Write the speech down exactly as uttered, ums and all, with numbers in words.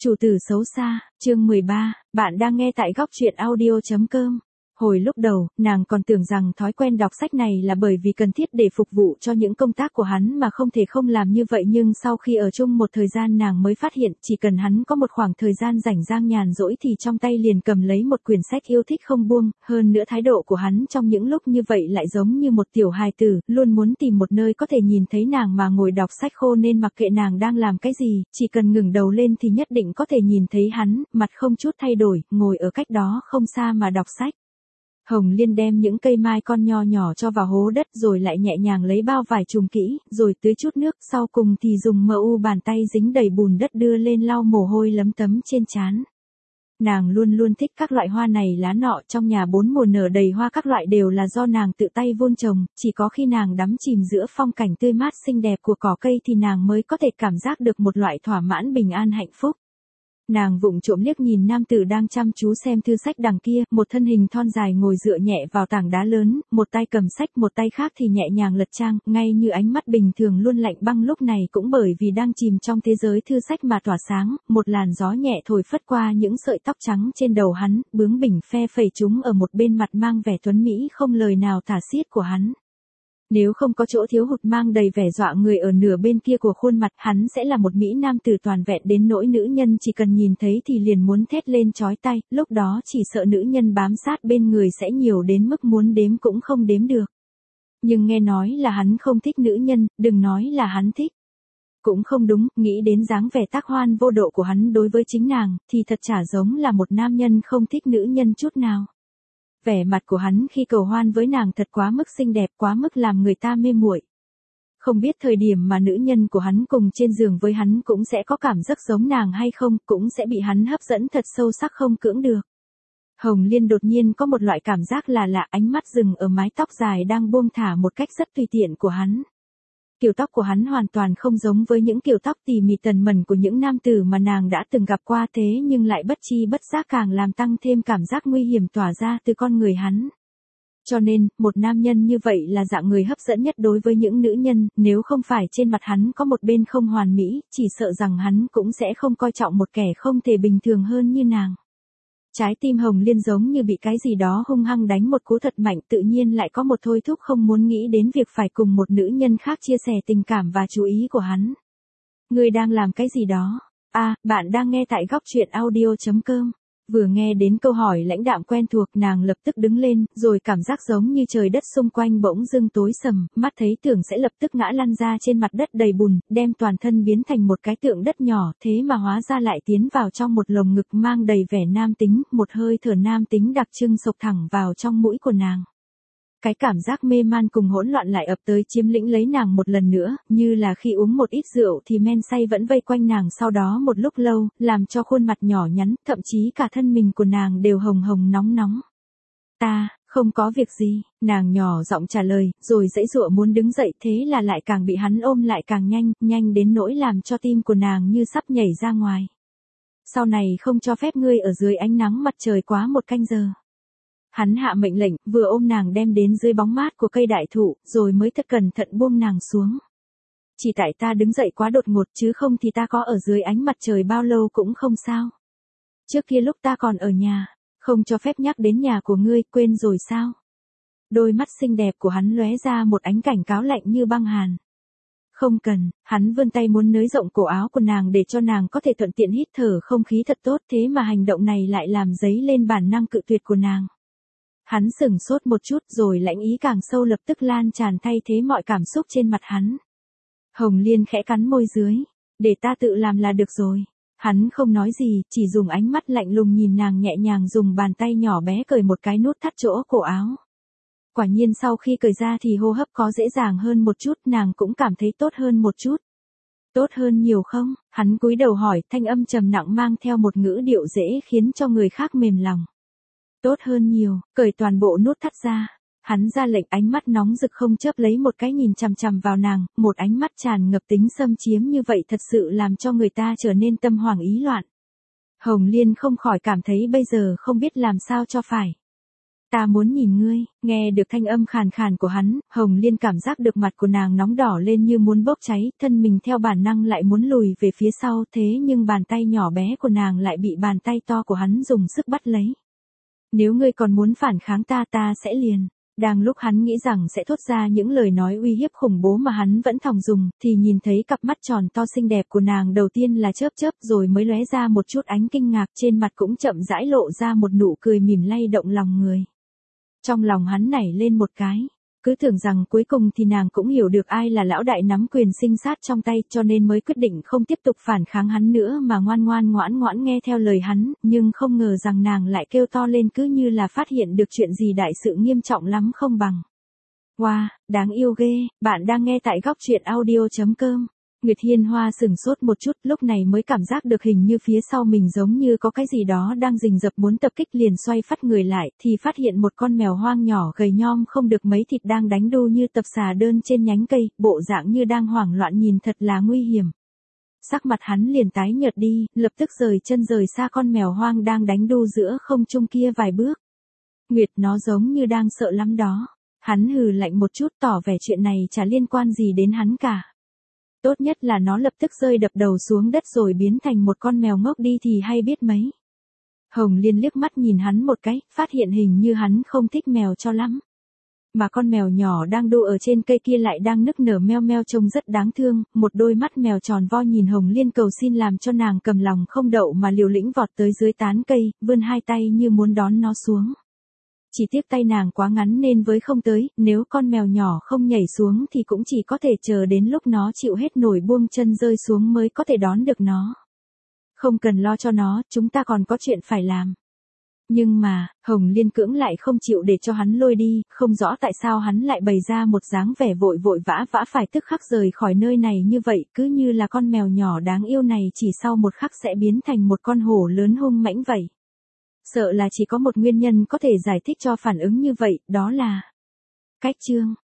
Chủ tử xấu xa, chương mười ba, bạn đang nghe tại góc truyện audio chấm com. Hồi lúc đầu, nàng còn tưởng rằng thói quen đọc sách này là bởi vì cần thiết để phục vụ cho những công tác của hắn mà không thể không làm như vậy, nhưng sau khi ở chung một thời gian nàng mới phát hiện chỉ cần hắn có một khoảng thời gian rảnh rang nhàn rỗi thì trong tay liền cầm lấy một quyển sách yêu thích không buông, hơn nữa thái độ của hắn trong những lúc như vậy lại giống như một tiểu hài tử, luôn muốn tìm một nơi có thể nhìn thấy nàng mà ngồi đọc sách khô, nên mặc kệ nàng đang làm cái gì, chỉ cần ngừng đầu lên thì nhất định có thể nhìn thấy hắn, mặt không chút thay đổi, ngồi ở cách đó không xa mà đọc sách. Hồng Liên đem những cây mai con nho nhỏ cho vào hố đất rồi lại nhẹ nhàng lấy bao vải trùm kỹ, rồi tưới chút nước, sau cùng thì dùng mờ u bàn tay dính đầy bùn đất đưa lên lau mồ hôi lấm tấm trên trán. Nàng luôn luôn thích các loại hoa này lá nọ, trong nhà bốn mùa nở đầy hoa các loại đều là do nàng tự tay vun trồng, chỉ có khi nàng đắm chìm giữa phong cảnh tươi mát xinh đẹp của cỏ cây thì nàng mới có thể cảm giác được một loại thỏa mãn bình an hạnh phúc. Nàng vụng trộm liếc nhìn nam tử đang chăm chú xem thư sách đằng kia, một thân hình thon dài ngồi dựa nhẹ vào tảng đá lớn, một tay cầm sách một tay khác thì nhẹ nhàng lật trang, ngay như ánh mắt bình thường luôn lạnh băng lúc này cũng bởi vì đang chìm trong thế giới thư sách mà tỏa sáng, một làn gió nhẹ thổi phất qua những sợi tóc trắng trên đầu hắn, bướng bỉnh phe phẩy chúng ở một bên mặt mang vẻ tuấn mỹ không lời nào tả xiết của hắn. Nếu không có chỗ thiếu hụt mang đầy vẻ dọa người ở nửa bên kia của khuôn mặt, hắn sẽ là một mỹ nam tử toàn vẹn đến nỗi nữ nhân chỉ cần nhìn thấy thì liền muốn thét lên chói tai, lúc đó chỉ sợ nữ nhân bám sát bên người sẽ nhiều đến mức muốn đếm cũng không đếm được. Nhưng nghe nói là hắn không thích nữ nhân, đừng nói là hắn thích. Cũng không đúng, nghĩ đến dáng vẻ tác hoan vô độ của hắn đối với chính nàng, thì thật chả giống là một nam nhân không thích nữ nhân chút nào. Vẻ mặt của hắn khi cầu hoan với nàng thật quá mức xinh đẹp, quá mức làm người ta mê muội. Không biết thời điểm mà nữ nhân của hắn cùng trên giường với hắn cũng sẽ có cảm giác giống nàng hay không, cũng sẽ bị hắn hấp dẫn thật sâu sắc không cưỡng được. Hồng Liên đột nhiên có một loại cảm giác là lạ, ánh mắt dừng ở mái tóc dài đang buông thả một cách rất tùy tiện của hắn. Kiểu tóc của hắn hoàn toàn không giống với những kiểu tóc tỉ mỉ tần mẩn của những nam tử mà nàng đã từng gặp qua, thế nhưng lại bất chi bất giác càng làm tăng thêm cảm giác nguy hiểm tỏa ra từ con người hắn. Cho nên, một nam nhân như vậy là dạng người hấp dẫn nhất đối với những nữ nhân, nếu không phải trên mặt hắn có một bên không hoàn mỹ, chỉ sợ rằng hắn cũng sẽ không coi trọng một kẻ không thể bình thường hơn như nàng. Trái tim Hồng Liên giống như bị cái gì đó hung hăng đánh một cú thật mạnh, tự nhiên lại có một thôi thúc không muốn nghĩ đến việc phải cùng một nữ nhân khác chia sẻ tình cảm và chú ý của hắn. Ngươi đang làm cái gì đó? À, bạn đang nghe tại góc truyện audio chấm com. Vừa nghe đến câu hỏi lãnh đạm quen thuộc, nàng lập tức đứng lên, rồi cảm giác giống như trời đất xung quanh bỗng dưng tối sầm, mắt thấy tưởng sẽ lập tức ngã lăn ra trên mặt đất đầy bùn, đem toàn thân biến thành một cái tượng đất nhỏ, thế mà hóa ra lại tiến vào trong một lồng ngực mang đầy vẻ nam tính, một hơi thở nam tính đặc trưng xộc thẳng vào trong mũi của nàng. Cái cảm giác mê man cùng hỗn loạn lại ập tới chiếm lĩnh lấy nàng một lần nữa, như là khi uống một ít rượu thì men say vẫn vây quanh nàng sau đó một lúc lâu, làm cho khuôn mặt nhỏ nhắn, thậm chí cả thân mình của nàng đều hồng hồng nóng nóng. Ta, không có việc gì, nàng nhỏ giọng trả lời, rồi giãy giụa muốn đứng dậy, thế là lại càng bị hắn ôm lại càng nhanh, nhanh đến nỗi làm cho tim của nàng như sắp nhảy ra ngoài. Sau này không cho phép ngươi ở dưới ánh nắng mặt trời quá một canh giờ. Hắn hạ mệnh lệnh, vừa ôm nàng đem đến dưới bóng mát của cây đại thụ, rồi mới thật cẩn thận buông nàng xuống. Chỉ tại ta đứng dậy quá đột ngột, chứ không thì ta có ở dưới ánh mặt trời bao lâu cũng không sao. Trước kia lúc ta còn ở nhà, không cho phép nhắc đến nhà của ngươi, quên rồi sao? Đôi mắt xinh đẹp của hắn lóe ra một ánh cảnh cáo lạnh như băng hàn. Không cần, hắn vươn tay muốn nới rộng cổ áo của nàng để cho nàng có thể thuận tiện hít thở không khí thật tốt, thế mà hành động này lại làm dấy lên bản năng cự tuyệt của nàng. Hắn sửng sốt một chút rồi lãnh ý càng sâu lập tức lan tràn thay thế mọi cảm xúc trên mặt hắn. Hồng Liên khẽ cắn môi dưới, để ta tự làm là được rồi. Hắn không nói gì, chỉ dùng ánh mắt lạnh lùng nhìn nàng, nhẹ nhàng dùng bàn tay nhỏ bé cởi một cái nút thắt chỗ cổ áo. Quả nhiên sau khi cởi ra thì hô hấp có dễ dàng hơn một chút, nàng cũng cảm thấy tốt hơn một chút. Tốt hơn nhiều không? Hắn cúi đầu hỏi, thanh âm trầm nặng mang theo một ngữ điệu dễ khiến cho người khác mềm lòng. Tốt hơn nhiều, cởi toàn bộ nút thắt ra. Hắn ra lệnh, ánh mắt nóng rực không chớp lấy một cái nhìn chằm chằm vào nàng, một ánh mắt tràn ngập tính xâm chiếm như vậy thật sự làm cho người ta trở nên tâm hoảng ý loạn. Hồng Liên không khỏi cảm thấy bây giờ không biết làm sao cho phải. ta muốn nhìn ngươi. Nghe được thanh âm khàn khàn của hắn, Hồng Liên cảm giác được mặt của nàng nóng đỏ lên như muốn bốc cháy, thân mình theo bản năng lại muốn lùi về phía sau, thế nhưng bàn tay nhỏ bé của nàng lại bị bàn tay to của hắn dùng sức bắt lấy. Nếu ngươi còn muốn phản kháng ta ta sẽ liền. Đang lúc hắn nghĩ rằng sẽ thốt ra những lời nói uy hiếp khủng bố mà hắn vẫn thòng dùng, thì nhìn thấy cặp mắt tròn to xinh đẹp của nàng đầu tiên là chớp chớp rồi mới lóe ra một chút ánh kinh ngạc, trên mặt cũng chậm rãi lộ ra một nụ cười mỉm lay động lòng người. Trong lòng hắn nảy lên một cái, cứ tưởng rằng cuối cùng thì nàng cũng hiểu được ai là lão đại nắm quyền sinh sát trong tay, cho nên mới quyết định không tiếp tục phản kháng hắn nữa mà ngoan ngoan ngoãn ngoãn nghe theo lời hắn, nhưng không ngờ rằng nàng lại kêu to lên cứ như là phát hiện được chuyện gì đại sự nghiêm trọng lắm không bằng. Wow, đáng yêu ghê, bạn đang nghe tại góc truyện audio chấm com. Nguyệt Hiên Hoa sừng sốt một chút, lúc này mới cảm giác được hình như phía sau mình giống như có cái gì đó đang rình rập muốn tập kích, liền xoay phát người lại, thì phát hiện một con mèo hoang nhỏ gầy nhom không được mấy thịt đang đánh đu như tập xà đơn trên nhánh cây, bộ dạng như đang hoảng loạn, nhìn thật là nguy hiểm. Sắc mặt hắn liền tái nhợt đi, lập tức rời chân rời xa con mèo hoang đang đánh đu giữa không trung kia vài bước. Nguyệt, nó giống như đang sợ lắm đó. Hắn hừ lạnh một chút, tỏ vẻ chuyện này chả liên quan gì đến hắn cả. Tốt nhất là nó lập tức rơi đập đầu xuống đất rồi biến thành một con mèo ngốc đi thì hay biết mấy. Hồng Liên liếc mắt nhìn hắn một cái, phát hiện hình như hắn không thích mèo cho lắm. Mà con mèo nhỏ đang đu ở trên cây kia lại đang nức nở meo meo trông rất đáng thương, một đôi mắt mèo tròn vo nhìn Hồng Liên cầu xin làm cho nàng cầm lòng không đậu mà liều lĩnh vọt tới dưới tán cây, vươn hai tay như muốn đón nó xuống. Chỉ tiếc tay nàng quá ngắn nên với không tới, nếu con mèo nhỏ không nhảy xuống thì cũng chỉ có thể chờ đến lúc nó chịu hết nổi buông chân rơi xuống mới có thể đón được nó. Không cần lo cho nó, chúng ta còn có chuyện phải làm. Nhưng mà, Hồng Liên cưỡng lại không chịu để cho hắn lôi đi, không rõ tại sao hắn lại bày ra một dáng vẻ vội vội vã vã phải tức khắc rời khỏi nơi này như vậy, cứ như là con mèo nhỏ đáng yêu này chỉ sau một khắc sẽ biến thành một con hổ lớn hung mãnh vậy. Sợ là chỉ có một nguyên nhân có thể giải thích cho phản ứng như vậy, đó là cách chương.